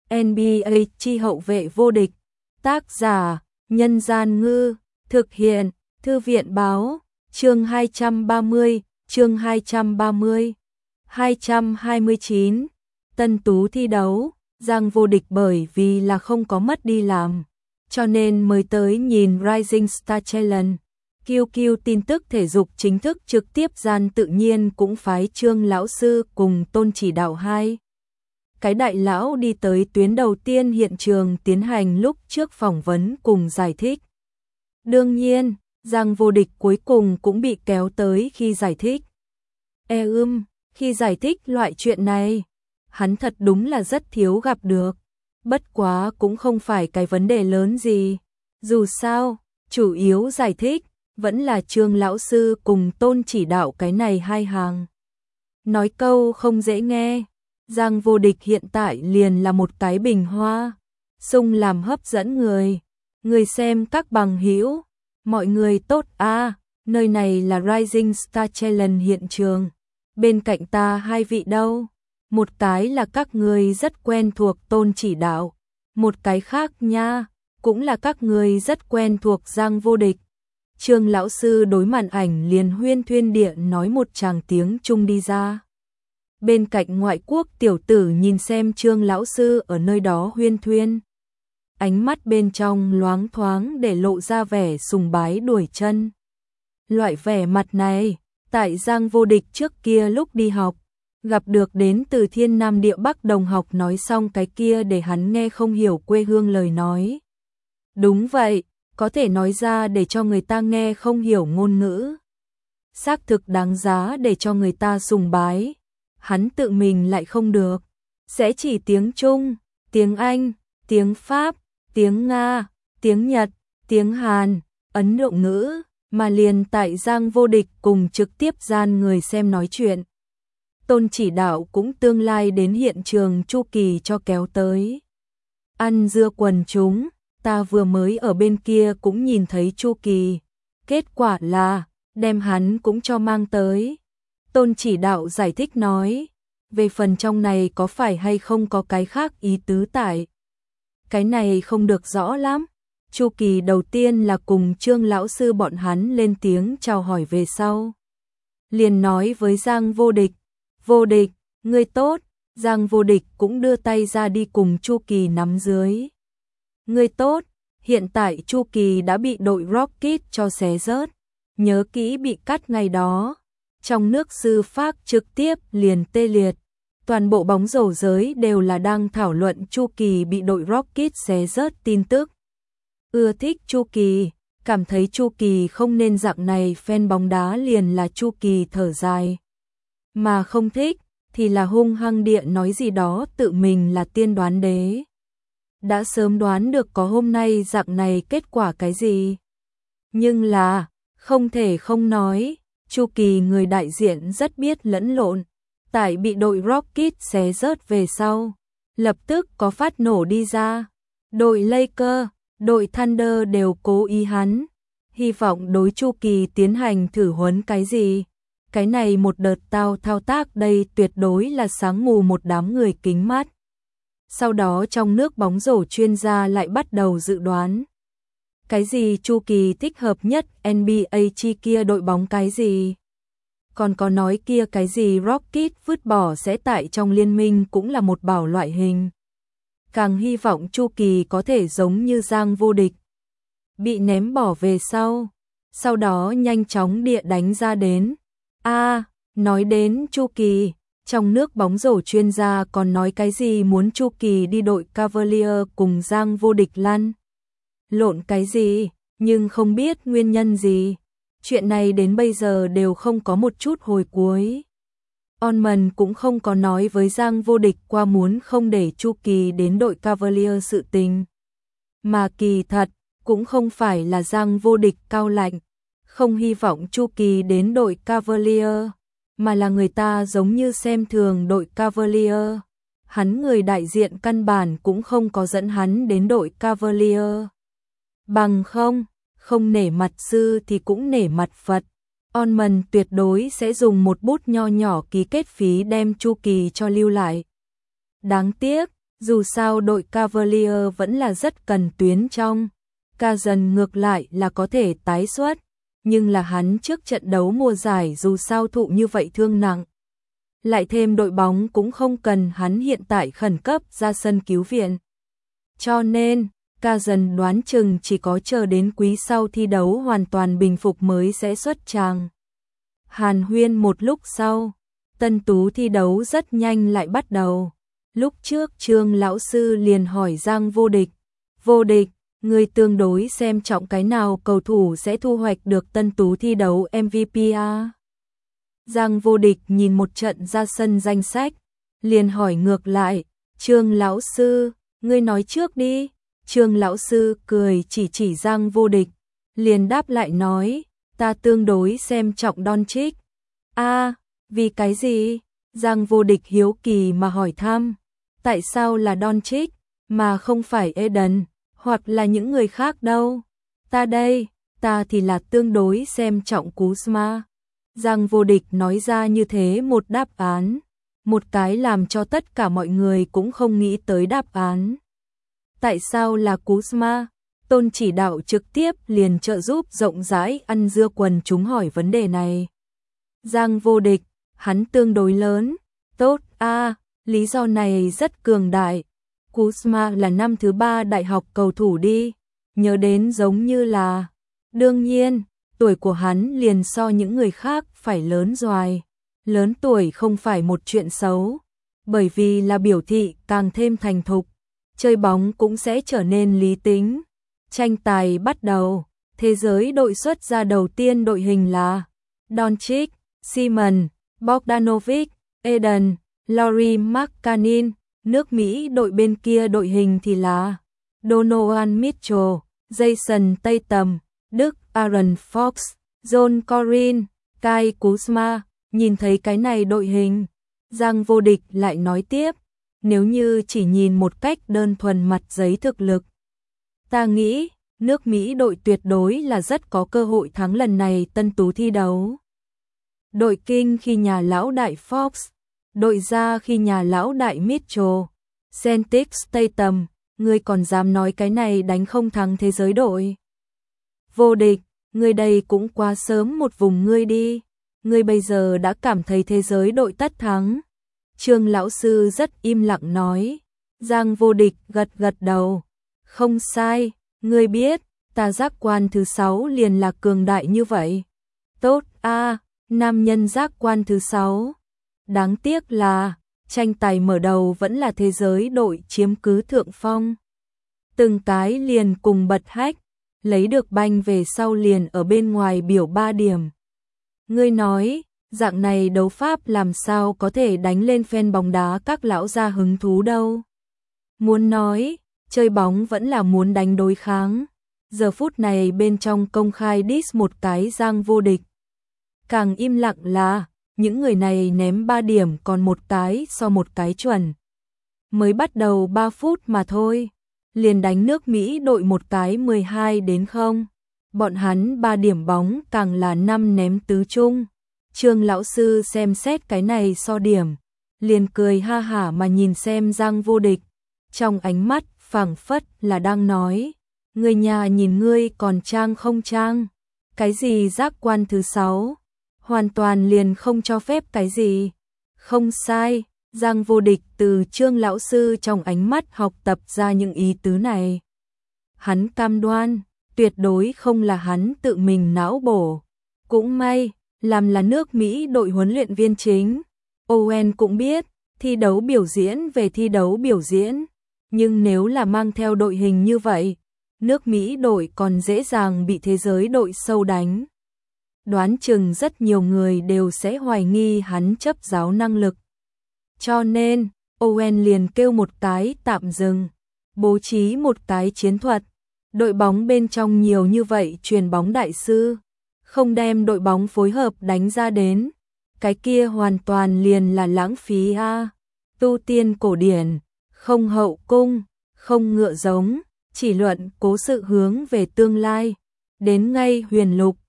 NBA chi hậu vệ vô địch. Tác giả: Nhân Gian Ngư. Thực hiện: Thư viện Báo. Chương 230, chương 230. 229. Tân Tú thi đấu. Giang vô địch bởi vì là không có mất đi làm, cho nên mới tới nhìn Rising Star Challenge. QQ tin tức thể dục chính thức trực tiếp gian tự nhiên cũng phái Trương lão sư cùng Tôn chỉ đạo hai cái đại lão đi tới tuyến đầu tiên hiện trường tiến hành lúc trước phỏng vấn cùng giải thích. Đương nhiên, Giang vô địch cuối cùng cũng bị kéo tới khi giải thích. Khi giải thích loại chuyện này, hắn thật đúng là rất thiếu gặp được. Bất quá cũng không phải cái vấn đề lớn gì. Dù sao, chủ yếu giải thích vẫn là Trương lão sư cùng Tôn chỉ đạo cái này hai hàng. Nói câu không dễ nghe, Giang vô địch hiện tại liền là một cái bình hoa, sung làm hấp dẫn người. Người xem các bằng hữu, mọi người tốt à, nơi này là Rising Star Challenge hiện trường. Bên cạnh ta hai vị đâu? Một cái là các người rất quen thuộc Tôn chỉ đạo, một cái khác nha, cũng là các người rất quen thuộc Giang vô địch. Trương lão sư đối màn ảnh liền huyên thuyên địa nói một tràng tiếng Trung đi ra. Bên cạnh ngoại quốc tiểu tử nhìn xem Trương lão sư ở nơi đó huyên thuyên, ánh mắt bên trong loáng thoáng để lộ ra vẻ sùng bái đuổi chân. Loại vẻ mặt này, tại Giang vô địch trước kia lúc đi học, gặp được đến từ thiên nam địa bắc đồng học nói xong cái kia để hắn nghe không hiểu quê hương lời nói. Đúng vậy, có thể nói ra để cho người ta nghe không hiểu ngôn ngữ. Xác thực đáng giá để cho người ta sùng bái. Hắn tự mình lại không được. Sẽ chỉ tiếng Trung, tiếng Anh, tiếng Pháp, tiếng Nga, tiếng Nhật, tiếng Hàn, Ấn Độ ngữ, mà liền tại Giang vô địch cùng trực tiếp gian người xem nói chuyện. Tôn chỉ đạo cũng tương lai đến hiện trường Chu Kỳ cho kéo tới. Ăn dưa quần chúng, ta vừa mới ở bên kia cũng nhìn thấy Chu Kỳ. Kết quả là, đem hắn cũng cho mang tới. Tôn chỉ đạo giải thích nói, về phần trong này có phải hay không có cái khác ý tứ tại. Cái này không được rõ lắm. Chu Kỳ đầu tiên là cùng Trương lão sư bọn hắn lên tiếng chào hỏi về sau. Liền nói với Giang vô địch, ngươi tốt. Giang vô địch cũng đưa tay ra đi cùng Chu Kỳ nắm dưới. Ngươi tốt, hiện tại Chu Kỳ đã bị đội Rocket cho xé rớt. Nhớ kỹ bị cắt ngày đó. Trong nước sư phác trực tiếp liền tê liệt. Toàn bộ bóng rổ giới đều là đang thảo luận Chu Kỳ bị đội Rocket xé rớt tin tức. Ưa thích Chu Kỳ, cảm thấy Chu Kỳ không nên dạng này, fan bóng đá liền là Chu Kỳ thở dài. Mà không thích thì là hung hăng địa nói gì đó tự mình là tiên đoán đế. Đã sớm đoán được có hôm nay dạng này kết quả cái gì. Nhưng là, không thể không nói, Chu Kỳ người đại diện rất biết lẫn lộn. Tại bị đội Rocket xé rớt về sau, lập tức có phát nổ đi ra. Đội Lakers, đội Thunder đều cố ý hắn, hy vọng đối Chu Kỳ tiến hành thử huấn cái gì. Cái này một đợt thao tác đây tuyệt đối là sáng mù một đám người kính mắt. Sau đó trong nước bóng rổ chuyên gia lại bắt đầu dự đoán. Cái gì Chu Kỳ thích hợp nhất NBA chi kia đội bóng cái gì. Còn có nói kia cái gì Rocket vứt bỏ sẽ tại trong liên minh cũng là một bảo loại hình. Càng hy vọng Chu Kỳ có thể giống như Giang vô địch. Bị ném bỏ về sau đó nhanh chóng địa đánh ra đến. Nói đến Chu Kỳ, trong nước bóng rổ chuyên gia còn nói cái gì muốn Chu Kỳ đi đội Cavalier cùng Giang vô địch lăn lộn cái gì, nhưng không biết nguyên nhân gì. Chuyện này đến bây giờ đều không có một chút hồi cuối. Onman cũng không có nói với Giang vô địch qua muốn không để Chu Kỳ đến đội Cavalier sự tình. Mà kỳ thật, cũng không phải là Giang vô địch cao lạnh, không hy vọng Chu Kỳ đến đội Cavalier, mà là người ta giống như xem thường đội Cavalier. Hắn người đại diện căn bản cũng không có dẫn hắn đến đội Cavalier. Bằng không nể mặt sư thì cũng nể mặt Phật. Onman tuyệt đối sẽ dùng một bút nho nhỏ ký kết phí đem Chu Kỳ cho lưu lại. Đáng tiếc, Dù sao đội Cavalier vẫn là rất cần tuyến trong. Cousins ngược lại là có thể tái xuất, nhưng là hắn trước trận đấu mùa giải dù sao thụ như vậy thương nặng. Lại thêm đội bóng cũng không cần hắn hiện tại khẩn cấp ra sân cứu viện. Cho nên, Cousins đoán chừng chỉ có chờ đến quý sau thi đấu hoàn toàn bình phục mới sẽ xuất tràng. Hàn huyên một lúc sau, tân tú thi đấu rất nhanh lại bắt đầu. Lúc trước Trương lão sư liền hỏi Giang Vô Địch, người tương đối xem trọng cái nào cầu thủ sẽ thu hoạch được tân tú thi đấu MVP a? Giang Vô Địch nhìn một trận ra sân danh sách, liền hỏi ngược lại, Trương lão sư, ngươi nói trước đi. Trương lão sư cười chỉ Giang Vô Địch, liền đáp lại nói, ta tương đối xem trọng Doncic. A, vì cái gì? Giang Vô Địch hiếu kỳ mà hỏi thăm, tại sao là Doncic mà không phải Eden, hoặc là những người khác đâu? Ta thì là tương đối xem trọng Kuzma. Giang Vô Địch nói ra như thế một đáp án, một cái làm cho tất cả mọi người cũng không nghĩ tới đáp án. Tại sao là Kuzma? Tôn chỉ đạo trực tiếp liền trợ giúp rộng rãi ăn dưa quần chúng hỏi vấn đề này. Giang Vô Địch, hắn tương đối lớn. Tốt a, lý do này rất cường đại. Kuzma là năm thứ 3 đại học cầu thủ đi, nhớ đến giống như là. Đương nhiên, tuổi của hắn liền so những người khác phải lớn doài. Lớn tuổi không phải một chuyện xấu, bởi vì là biểu thị càng thêm thành thục, chơi bóng cũng sẽ trở nên lý tính. Tranh tài bắt đầu, thế giới đội xuất ra đầu tiên đội hình là Doncic, Simon, Bogdanovic, Eden, Lauri Markkanen. Nước Mỹ đội bên kia đội hình thì là Donovan Mitchell, Jason Tatum, Đức Aaron Fox, John Collins, Kyle Kuzma. Nhìn thấy cái này đội hình, Giang Vô Địch lại nói tiếp, nếu như chỉ nhìn một cách đơn thuần mặt giấy thực lực, ta nghĩ nước Mỹ đội tuyệt đối là rất có cơ hội thắng lần này tân tú thi đấu. Đội Kinh khi nhà lão đại Fox, đội ra khi nhà lão đại Mitchell, Celtics Tatum, ngươi còn dám nói cái này đánh không thắng thế giới đội? Vô Địch, ngươi đây cũng quá sớm một vùng ngươi đi. Ngươi bây giờ đã cảm thấy thế giới đội tất thắng. Trương lão sư rất im lặng nói. Giang Vô Địch gật đầu. Không sai, ngươi biết, ta giác quan thứ 6 liền là cường đại như vậy. Tốt a, nam nhân giác quan thứ 6. Đáng tiếc là, tranh tài mở đầu vẫn là thế giới đội chiếm cứ thượng phong. Từng cái liền cùng bật hách, lấy được banh về sau liền ở bên ngoài biểu 3 điểm. Ngươi nói, dạng này đấu pháp làm sao có thể đánh lên fan bóng đá các lão gia hứng thú đâu. Muốn nói, chơi bóng vẫn là muốn đánh đối kháng. Giờ phút này bên trong công khai diss một cái Giang Vô Địch. Càng im lặng là, những người này ném 3 điểm còn một cái so một cái chuẩn. Mới bắt đầu 3 phút mà thôi, liền đánh nước Mỹ đội một cái 12-0. Bọn hắn 3 điểm bóng càng là 5 ném tứ trung. Trương lão sư xem xét cái này so điểm, liền cười ha hả mà nhìn xem Giang Vô Địch. Trong ánh mắt phảng phất là đang nói, người nhà nhìn ngươi còn trang không trang. Cái gì giác quan thứ 6? Hoàn toàn liền không cho phép cái gì. Không sai, Giang Vô Địch từ Trương lão sư trong ánh mắt học tập ra những ý tứ này. Hắn cam đoan, tuyệt đối không là hắn tự mình não bổ. Cũng may, làm là nước Mỹ đội huấn luyện viên chính. Owen cũng biết, thi đấu biểu diễn về thi đấu biểu diễn. Nhưng nếu là mang theo đội hình như vậy, nước Mỹ đội còn dễ dàng bị thế giới đội sâu đánh. Đoán chừng rất nhiều người đều sẽ hoài nghi hắn chấp giáo năng lực. Cho nên, Owen liền kêu một cái tạm dừng, bố trí một cái chiến thuật. Đội bóng bên trong nhiều như vậy truyền bóng đại sư, không đem đội bóng phối hợp đánh ra đến, cái kia hoàn toàn liền là lãng phí a. Tu tiên cổ điển, không hậu cung, không ngựa giống, chỉ luận cố sự hướng về tương lai, đến ngay huyền lục,